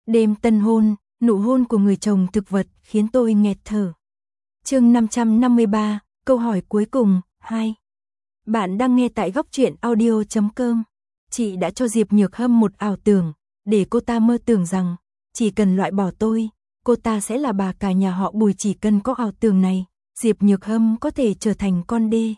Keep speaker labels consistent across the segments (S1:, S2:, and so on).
S1: Đêm tân hôn, nụ hôn của người chồng thực vật khiến tôi nghẹt thở. Chương 553, câu hỏi cuối cùng, 2. Bạn đang nghe tại goctruyện.audio.com. Chị đã cho Diệp Nhược Hâm một ảo tưởng, để cô ta mơ tưởng rằng, chỉ cần loại bỏ tôi, cô ta sẽ là bà cả nhà họ Bùi. Chỉ cần có ảo tưởng này, Diệp Nhược Hâm có thể trở thành con đê,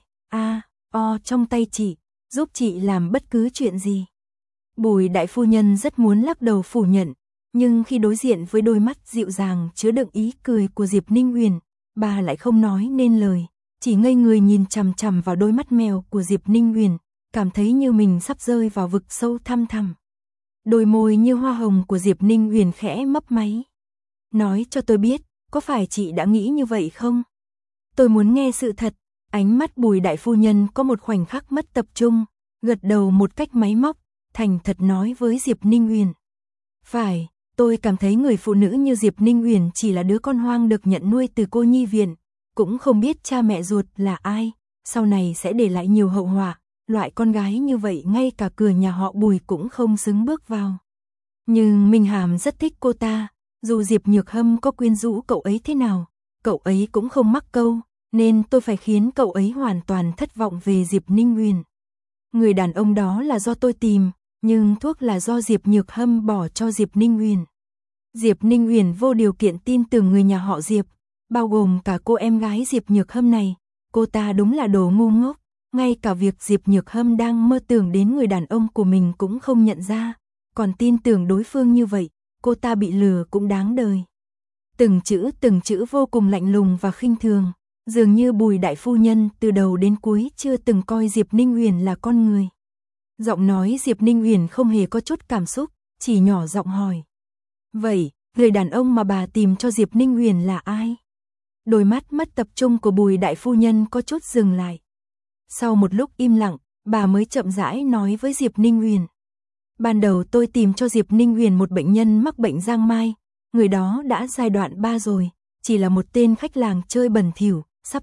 S1: trong tay chị, giúp chị làm bất cứ chuyện gì. Bùi đại phu nhân rất muốn lắc đầu phủ nhận, nhưng khi đối diện với đôi mắt dịu dàng chứa đựng ý cười của Diệp Ninh Uyển, bà lại không nói nên lời, chỉ ngây người nhìn chằm chằm vào đôi mắt mèo của Diệp Ninh Uyển, cảm thấy như mình sắp rơi vào vực sâu thăm thẳm. Đôi môi như hoa hồng của Diệp Ninh Uyển khẽ mấp máy. Nói cho tôi biết, có phải chị đã nghĩ như vậy không? Tôi muốn nghe sự thật. Ánh mắt Bùi đại phu nhân có một khoảnh khắc mất tập trung, gật đầu một cách máy móc, thành thật nói với Diệp Ninh Uyển. Phải, tôi cảm thấy người phụ nữ như Diệp Ninh Uyển chỉ là đứa con hoang được nhận nuôi từ cô nhi viện, cũng không biết cha mẹ ruột là ai, sau này sẽ để lại nhiều hậu họa. Loại con gái như vậy ngay cả cửa nhà họ Bùi cũng không xứng bước vào. Nhưng Minh Hàm rất thích cô ta, dù Diệp Nhược Hâm có quyến rũ cậu ấy thế nào, cậu ấy cũng không mắc câu, nên tôi phải khiến cậu ấy hoàn toàn thất vọng về Diệp Ninh Uyển. Người đàn ông đó là do tôi tìm, nhưng thuốc là do Diệp Nhược Hâm bỏ cho Diệp Ninh Uyển. Diệp Ninh Uyển vô điều kiện tin tưởng người nhà họ Diệp, bao gồm cả cô em gái Diệp Nhược Hâm này. Cô ta đúng là đồ ngu ngốc, ngay cả việc Diệp Nhược Hâm đang mơ tưởng đến người đàn ông của mình cũng không nhận ra, còn tin tưởng đối phương như vậy, cô ta bị lừa cũng đáng đời. Từng chữ vô cùng lạnh lùng và khinh thường, dường như Bùi đại phu nhân từ đầu đến cuối chưa từng coi Diệp Ninh Uyển là con người. Giọng nói Diệp Ninh Uyển không hề có chút cảm xúc, chỉ nhỏ giọng hỏi. Vậy, người đàn ông mà bà tìm cho Diệp Ninh Uyển là ai? Đôi mắt mất tập trung của Bùi đại phu nhân có chút dừng lại. Sau một lúc im lặng, bà mới chậm rãi nói với Diệp Ninh Uyển. Ban đầu tôi tìm cho Diệp Ninh Uyển một bệnh nhân mắc bệnh giang mai, người đó đã giai đoạn 3 rồi, chỉ là một tên khách làng chơi bẩn thỉu, sắp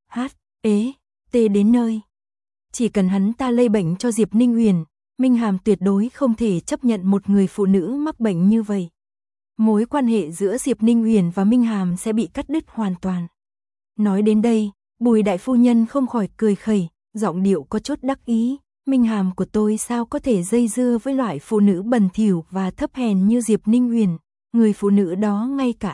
S1: đến nơi. Chỉ cần hắn ta lây bệnh cho Diệp Ninh Uyển, Minh Hàm tuyệt đối không thể chấp nhận một người phụ nữ mắc bệnh như vậy. Mối quan hệ giữa Diệp Ninh Uyển và Minh Hàm sẽ bị cắt đứt hoàn toàn. Nói đến đây, Bùi đại phu nhân không khỏi cười khẩy, giọng điệu có chút đắc ý. Minh Hàm của tôi sao có thể dây dưa với loại phụ nữ bẩn thỉu và thấp hèn như Diệp Ninh Uyển. Người phụ nữ đó ngay cả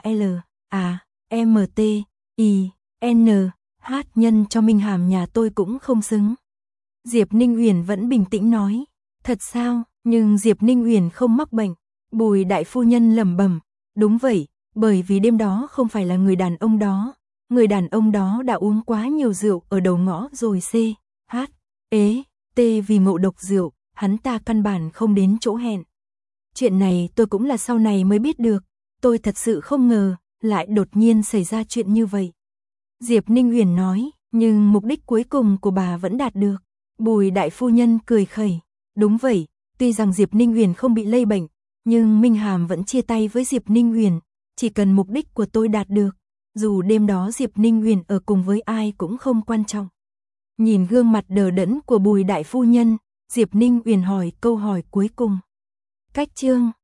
S1: nhân cho Minh Hàm nhà tôi cũng không xứng. Diệp Ninh Uyển vẫn bình tĩnh nói. Thật sao? Nhưng Diệp Ninh Uyển không mắc bệnh. Bùi đại phu nhân lẩm bẩm. Đúng vậy, bởi vì đêm đó không phải là người đàn ông đó. Người đàn ông đó đã uống quá nhiều rượu ở đầu ngõ rồi vì ngộ độc rượu, hắn ta căn bản không đến chỗ hẹn. Chuyện này tôi cũng là sau này mới biết được, tôi thật sự không ngờ, lại đột nhiên xảy ra chuyện như vậy. Diệp Ninh Uyển nói, nhưng mục đích cuối cùng của bà vẫn đạt được. Bùi đại phu nhân cười khẩy, đúng vậy, tuy rằng Diệp Ninh Uyển không bị lây bệnh, nhưng Minh Hàm vẫn chia tay với Diệp Ninh Uyển, chỉ cần mục đích của tôi đạt được, dù đêm đó Diệp Ninh Uyển ở cùng với ai cũng không quan trọng. Nhìn gương mặt đờ đẫn của Bùi đại phu nhân, Diệp Ninh Uyển hỏi câu hỏi cuối cùng. Cách chương